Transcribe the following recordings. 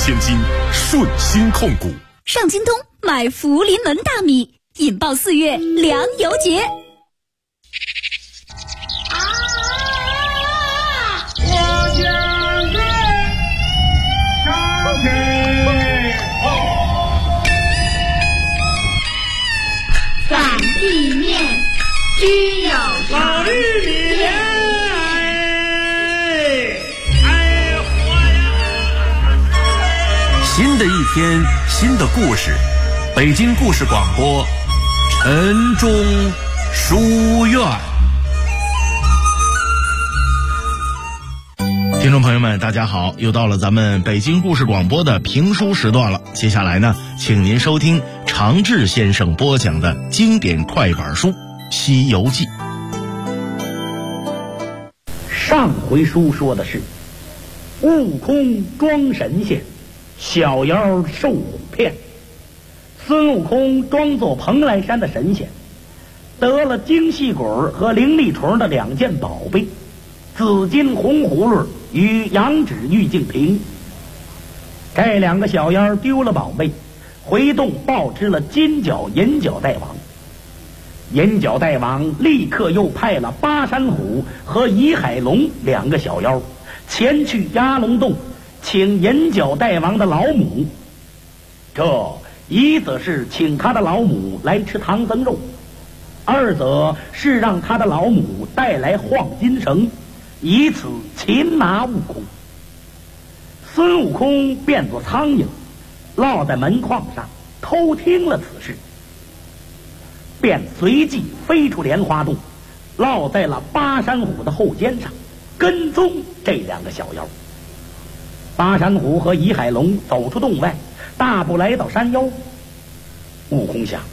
千金，顺心控股。 上京东买福临门大米，引爆4月粮油节。 擀地面，须有老玉米， 新的一天，新的故事，北京故事广播，晨钟书院。听众朋友们，大家好，又到了咱们北京故事广播的评书时段了。接下来呢，请您收听常志先生播讲的经典快板书《西游记》。 上回书说的是悟空装神仙，小妖受唬骗。孙悟空装作蓬莱山的神仙，得了精细鬼和灵力虫的2件宝贝，紫金红葫芦与羊脂玉净瓶。这2个小妖丢了宝贝，回洞报知了金角银角大王。银角大王立刻又派了巴山虎和夷海龙2个小妖前去鸭龙洞，请银角大王的老母。这一则是请他的老母来吃唐僧肉，二则是让他的老母带来晃金绳，以此擒拿悟空。孙悟空变作苍蝇，落在门框上，偷听了此事，便随即飞出莲花洞，落在了巴山虎的后肩上，跟踪这2个小妖。巴山虎和夷海龙走出洞外，大步来到山腰。悟空想，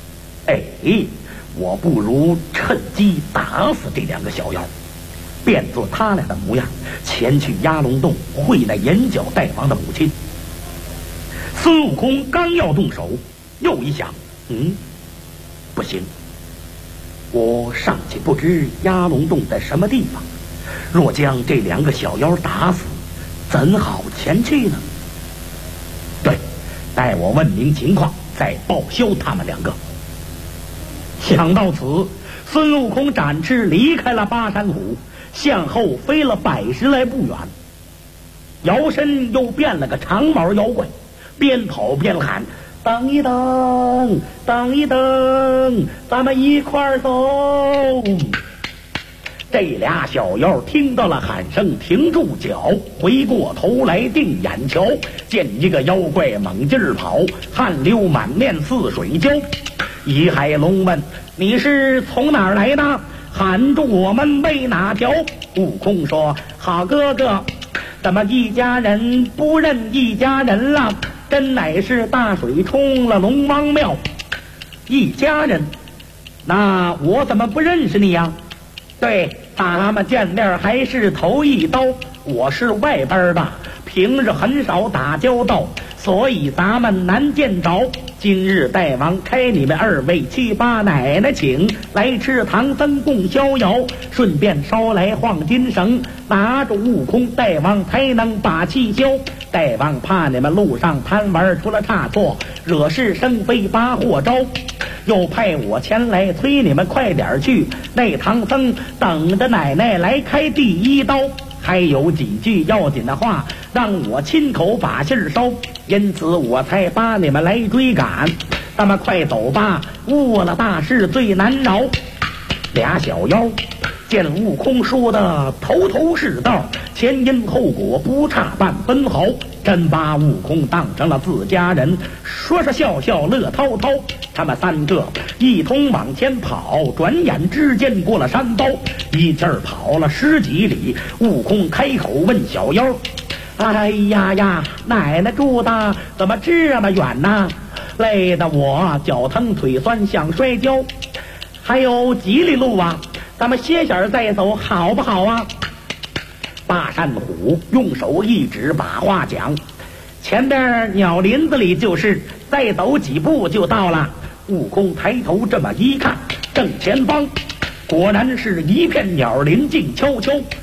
我不如趁机打死这2个小妖，变作他俩的模样，前去鸭龙洞会那银角大王的母亲。孙悟空刚要动手，又一想，不行，我尚且不知鸭龙洞在什么地方，若将这2个小妖打死，怎好前去呢？对，待我问明情况，再报销他们2个。想到此，孙悟空展翅离开了巴山虎，向后飞了100来步远，摇身又变了个长毛妖怪，边跑边喊：等一等，等一等，咱们一块儿走。这俩小妖听到了喊声，停住脚，回过头来定眼瞧，见一个妖怪猛劲儿跑，汗流满面似水浇。夷海龙问：你是从哪儿来的？喊住我们为哪条？悟空说：好哥哥，怎么一家人不认一家人了？真乃是大水冲了龙王庙。一家人？那我怎么不认识你呀？对，咱们见面还是头一刀，我是外边的，平日很少打交道，所以咱们难见着。今日大王开你们2位七八奶奶请来吃唐僧共逍遥，顺便捎来晃金绳，拿住悟空，大王才能把气消。大王怕你们路上贪玩出了差错，惹是生非把祸招，又派我前来催你们快点去，那唐僧等着奶奶来开第1刀。还有几句要紧的话，让我亲口把信儿捎，因此我才把你们来追赶。咱们快走吧，误了大事最难饶。俩小妖见悟空说的头头是道，前因后果不差半分毫，真把悟空当成了自家人，说是笑笑乐滔滔。他们3个一同往前跑，转眼之间过了山包，一气儿跑了10几里。悟空开口问小妖：哎呀呀，奶奶住的怎么这么远呢？累得我脚疼腿酸想摔跤。还有几里路啊？咱们歇歇再走好不好啊？巴山虎用手一指，把话讲：前边鸟林子里就是，再走几步就到了。悟空抬头这么一看，正前方果然是一片鸟林静悄悄，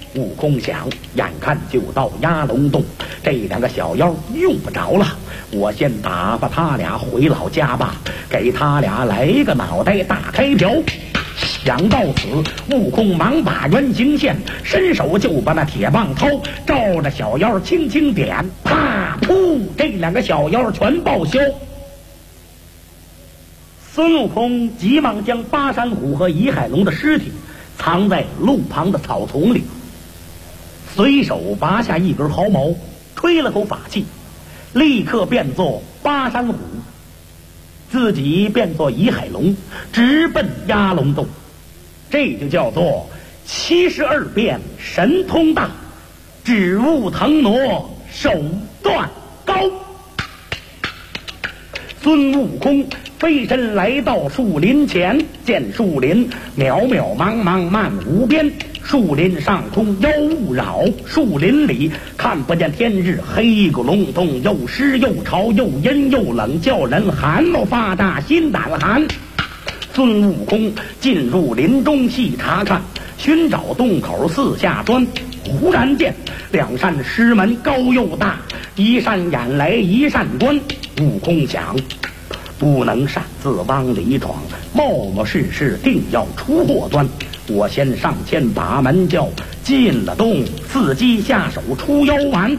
悟空想，眼看就到鸭龙洞，这两个小妖用不着了，我先打发他俩回老家吧，给他俩来个脑袋大开瓢。想到此，悟空忙把原形现，伸手就把那铁棒掏，照着小妖轻轻点，啪噗，这两个小妖全报销。孙悟空急忙将巴山虎和夷海龙的尸体藏在路旁的草丛里，随手拔下一根毫毛，吹了口法气，立刻变作巴山虎，自己变作夷海龙，直奔鸭龙洞。这就叫做72变神通大，指物腾挪手段高。孙悟空飞身来到树林前，见树林渺渺茫茫漫无边，树林上空妖雾扰，树林里看不见天日，黑咕隆咚，又湿又潮，又阴又冷，叫人汗毛发炸，心胆寒。孙悟空进入林中细查看，寻找洞口四下钻，忽然见两扇石门高又大，一扇掩来一扇关。悟空想，不能擅自往里闯，冒失事定要出祸端。我先上前把门叫，进了洞，伺机下手出妖丸。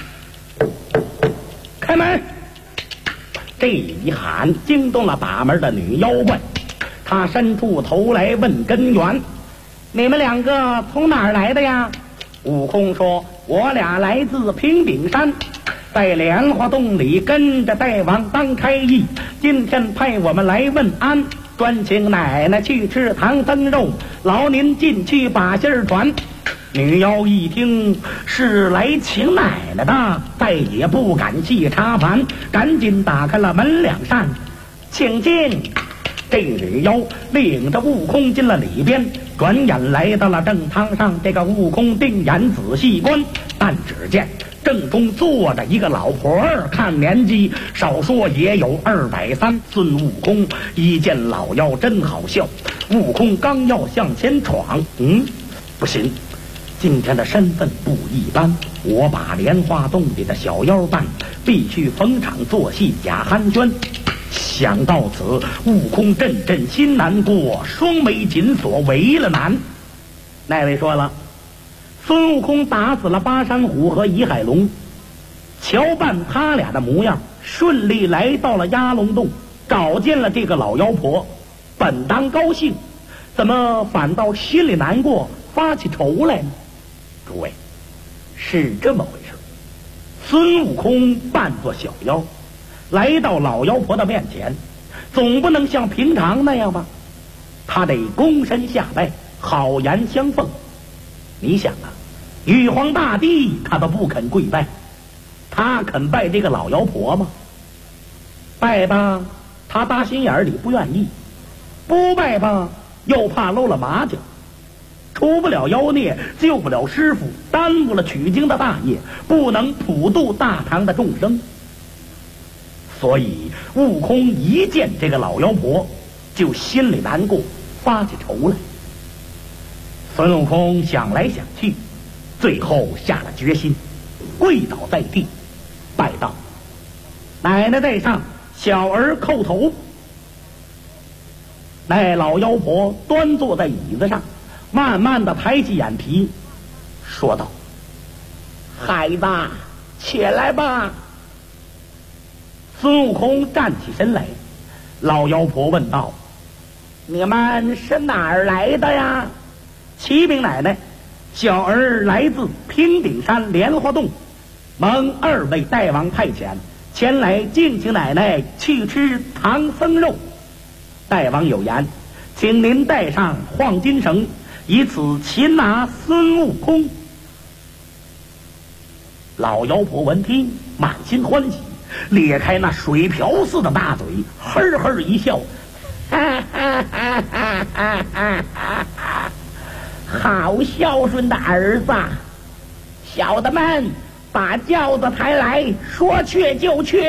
开门！这一喊惊动了把门的女妖怪，他伸出头来问根源：你们两个从哪儿来的呀？悟空说：我俩来自平顶山，在莲花洞里跟着大王当差役，今天派我们来问安，专请奶奶去吃唐僧肉，劳您进去把信儿传。女妖一听是来请奶奶的，再也不敢细查盘，赶紧打开了门两扇，请进。这女妖领着悟空进了里边，转眼来到了正堂上。这个悟空定眼仔细观，但只见正中坐着一个老婆儿，看年纪少说也有230。孙悟空一见老妖真好笑，悟空刚要向前闯，不行，今天的身份不一般，我把莲花洞里的小妖办，必须逢场作戏假寒暄。想到此，悟空阵阵心难过，双眉紧锁，为了难。那位说了，孙悟空打死了巴山虎和夷海龙，瞧办他俩的模样，顺利来到了鸭龙洞，找见了这个老妖婆，本当高兴，怎么反倒心里难过，发起愁来呢？诸位，是这么回事。孙悟空扮作小妖，来到老妖婆的面前，总不能像平常那样吧，他得躬身下拜，好言相奉。你想啊，玉皇大帝他都不肯跪拜，他肯拜这个老妖婆吗？拜吧，他打心眼里不愿意；不拜吧，又怕露了马脚，除不了妖孽，救不了师傅，耽误了取经的大业，不能普度大唐的众生。所以悟空一见这个老妖婆，就心里难过，发起愁来。孙悟空想来想去，最后下了决心，跪倒在地，拜道：奶奶在上，小儿叩头。那老妖婆端坐在椅子上，慢慢的抬起眼皮，说道：孩子，起来吧。孙悟空站起身来，老妖婆问道：你们是哪儿来的呀？启禀奶奶，小儿来自平顶山莲花洞，蒙2位大王派遣，前来敬请奶奶去吃唐僧肉。大王有言，请您带上黄金绳，以此擒拿孙悟空。老妖婆闻听，满心欢喜，咧开那水瓢似的大嘴，呵呵一笑，哈哈哈哈哈哈哈！好孝顺的儿子，小的们把轿子抬来，说去就去。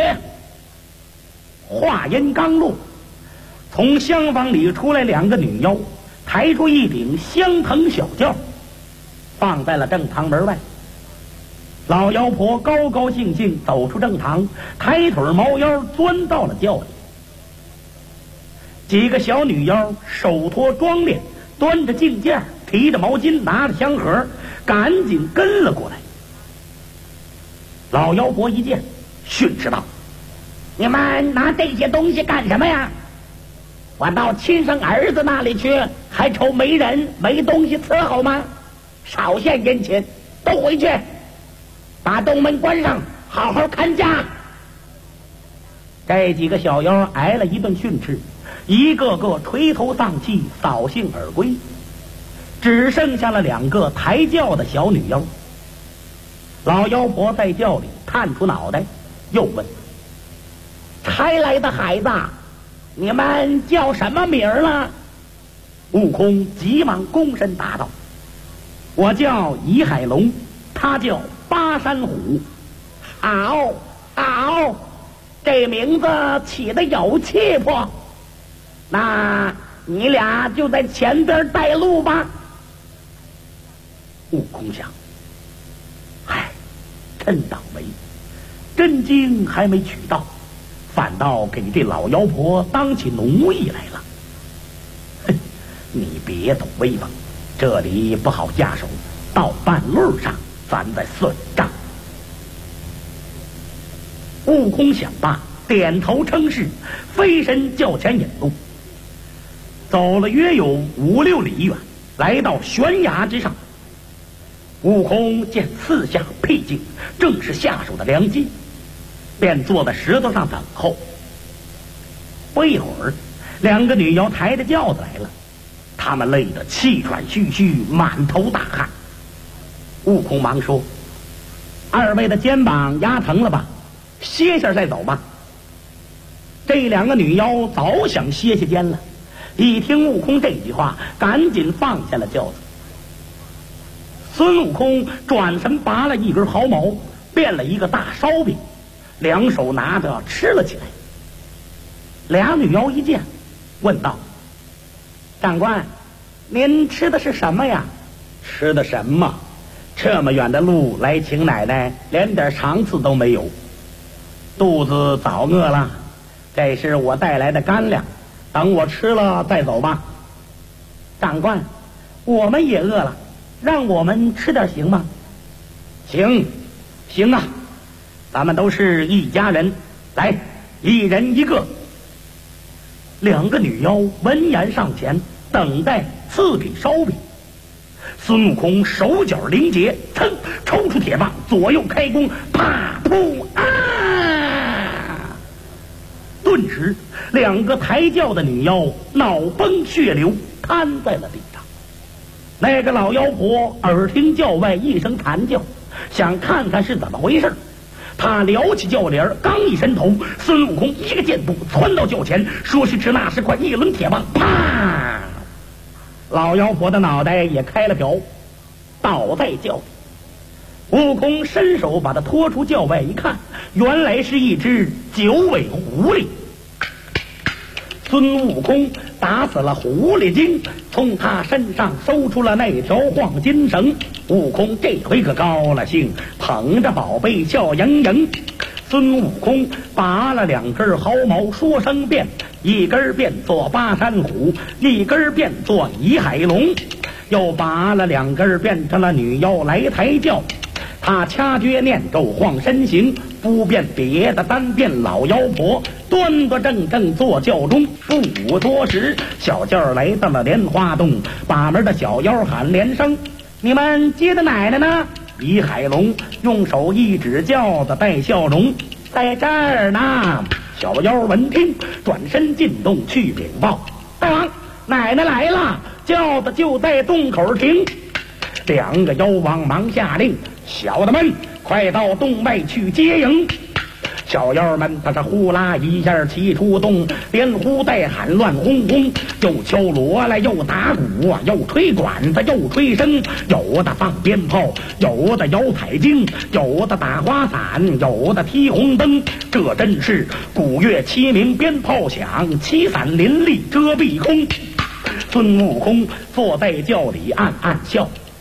话音刚落，从厢房里出来2个女妖，抬出一顶香藤小轿， 放在了正堂门外。老妖婆高高兴兴走出正堂，抬腿猫腰钻到了轿里。几个小女妖手托妆帘，端着镜件，提着毛巾，拿着香盒，赶紧跟了过来。老妖婆一见，训斥道：“你们拿这些东西干什么呀？我到亲生儿子那里去，还愁没人没东西伺候吗？少献殷勤，都回去，把东门关上，好好看家。”这几个小妖挨了一顿训斥，一个个垂头丧气，扫兴而归，只剩下了2个抬轿的小女妖。老妖婆在轿里探出脑袋，又问：“差来的孩子，你们叫什么名儿了？”悟空急忙躬身答道：“我叫倚海龙，他叫巴山虎。”好，好，这名字起得有气魄。那你俩就在前边带路吧。悟空想，唉，真倒霉，真经还没取到，反倒给这老妖婆当起奴役来了。哼，你别抖威风，这里不好下手，到半路上咱再算账。悟空想罢，点头称是，飞身较前引路。走了约有5、6里远，来到悬崖之上。悟空见四下僻静，正是下手的良机，便坐在石头上等候。不一会儿，2个女妖抬着轿子来了，她们累得气喘吁吁，满头大汗。悟空忙说：“2位的肩膀压疼了吧？歇下再走吧。”这2个女妖早想歇歇肩了，一听悟空这句话，赶紧放下了轿子。孙悟空转身拔了一根毫毛，变了一个大烧饼，2手拿着吃了起来。2女妖一见，问道：“长官，您吃的是什么呀？”“吃的什么？这么远的路来请奶奶，连点肠子都没有，肚子早饿了。这是我带来的干粮，等我吃了再走吧。”“长官，我们也饿了，让我们吃点行吗？”“行，行啊，咱们都是一家人，来，一人一个。”2个女妖闻言上前，等待赐给烧饼。孙悟空手脚灵捷，噌，抽出铁棒，左右开弓，啪噗啊！顿时2个抬轿的女妖脑崩血流，瘫在了地上。那个老妖婆耳听轿外一声惨叫，想看看是怎么回事。他撩起轿帘，刚一伸头，孙悟空一个箭步窜到轿前，说时迟那时快，一抡铁棒，啪！老妖婆的脑袋也开了瓢，倒在轿里。悟空伸手把他拖出轿外一看，原来是一只9尾狐狸。孙悟空打死了狐狸精，从他身上搜出了那条黄金绳。悟空这回可高了兴，捧着宝贝笑盈盈。孙悟空拔了2根毫毛，说声变，一根变作巴山虎，一根变作倚海龙，又拔了2根变成了女妖来抬轿。他掐诀念咒晃身形，不变别的，单变老妖婆，端端正正坐轿中。不多时，小轿来到了莲花洞，把门的小妖喊连声：“你们接的奶奶呢？”倚海龙用手一指轿子，带笑容：“在这儿呢。”小妖闻听，转身进洞去禀报：“大王，奶奶来了，轿子就在洞口停。”2个妖王忙下令：“小的们，快到洞外去接迎。”小妖们他是呼啦一下齐出洞，连呼带喊乱哄哄，又敲锣来，又打鼓啊，又吹管子，又吹笙，有的放鞭炮，有的摇彩金，有的打花伞，有的踢红灯。这真是鼓乐齐鸣，鞭炮响，旗伞林立，遮蔽空。孙悟空坐在轿里暗暗笑：“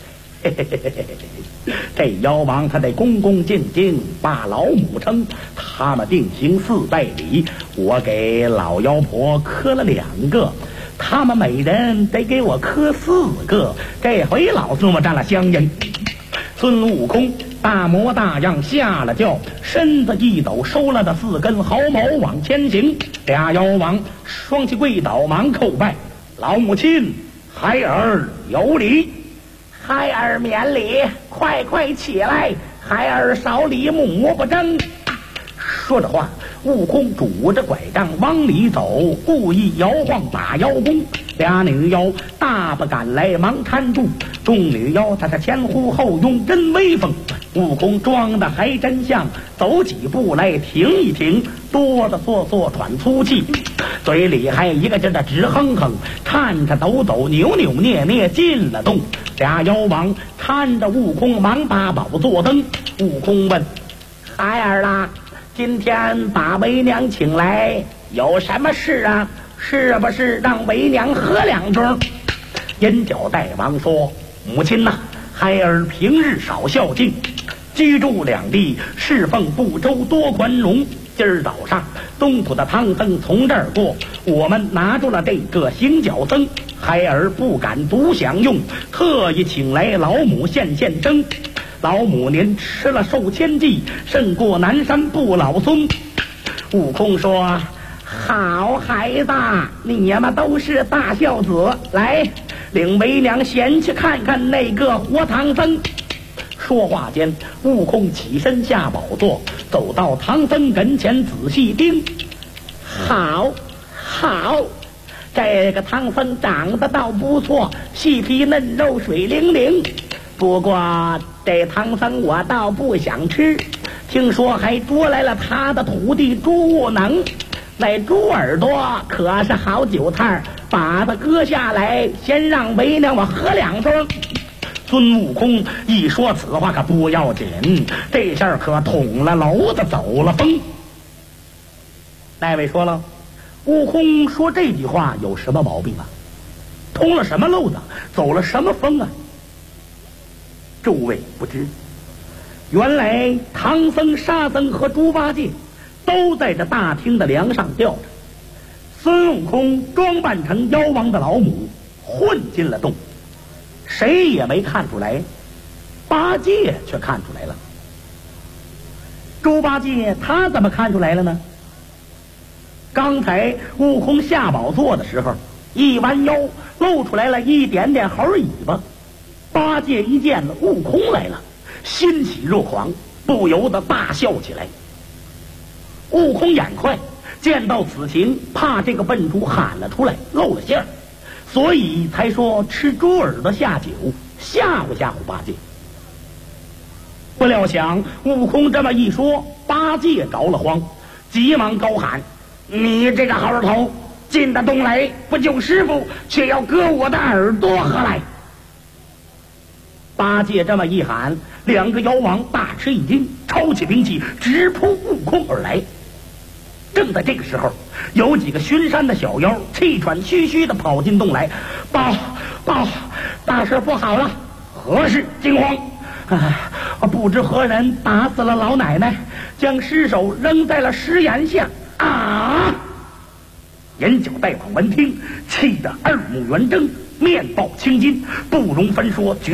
这妖王他得恭恭敬敬把老母称，他们定行4拜礼，我给老妖婆磕了2个，他们每人得给我磕4个，这回老子我占了香烟。孙悟空大模大样下了轿，身子一抖，收了的4根毫毛往前行。俩妖王双膝跪倒，忙叩拜：老母亲，孩儿有礼。孩儿免礼，快快起来，孩儿少礼，母不争。说着话，悟空拄着拐杖往里走，故意摇晃打腰弓。俩女妖大不敢来，忙搀住。众女妖她是前呼后拥，真威风。悟空装的还真像，走几步来停一停，哆哆嗦嗦喘粗气，嘴里还一个劲的直哼哼，颤颤抖抖，扭扭捏捏进了洞。俩妖王搀着悟空忙把宝座登。悟空问：孩儿啦，今天把为娘请来有什么事啊？是不是让为娘喝2盅？银角大王说：母亲呐，孩儿平日少孝敬，居住2地，侍奉部洲多宽容。今儿早上东土的唐僧从这儿过，我们拿住了这个行脚僧，孩儿不敢独享用，特意请来老母现蒸。老母您吃了寿千计，胜过南山不老孙。悟空说：好孩子，你们都是大孝子，来领为娘先去看看那个活唐僧。说话间，悟空起身下宝座，走到唐僧跟前仔细盯。好，这个唐僧长得倒不错，细皮嫩肉水灵灵。不过这唐僧我倒不想吃，听说还捉来了他的徒弟猪悟能，那猪耳朵可是好酒菜，把它割下来，先让为娘我喝2盅。孙悟空一说此话可不要紧，这事儿可捅了娄子走了风。那位说了，悟空说这句话有什么毛病啊？通了什么漏子，走了什么风啊？诸位不知，原来唐僧、沙僧和猪八戒都在这大厅的梁上吊着。孙悟空装扮成妖王的老母，混进了洞，谁也没看出来，八戒却看出来了。猪八戒他怎么看出来了呢？刚才悟空下宝座的时候，一弯腰露出来了一点点猴尾巴。八戒一见了悟空来了，欣喜若狂，不由得大笑起来。悟空眼快，见到此情，怕这个笨猪喊了出来，露了馅儿，所以才说吃猪耳朵下酒，吓唬吓唬八戒。不料想悟空这么一说，八戒着了慌，急忙高喊：你这个猴头，进得洞来不救师傅，却要割我的耳朵，何来？八戒这么一喊，2个妖王大吃一惊，抄起兵器直扑悟空而来。正在这个时候，有几个巡山的小妖气喘吁吁地跑进洞来，报，大事不好了！何事惊慌？不知何人打死了老奶奶，将尸首扔在了石岩下。啊！银角大王闻听，气得2目圆睁，面爆青筋，不容分说。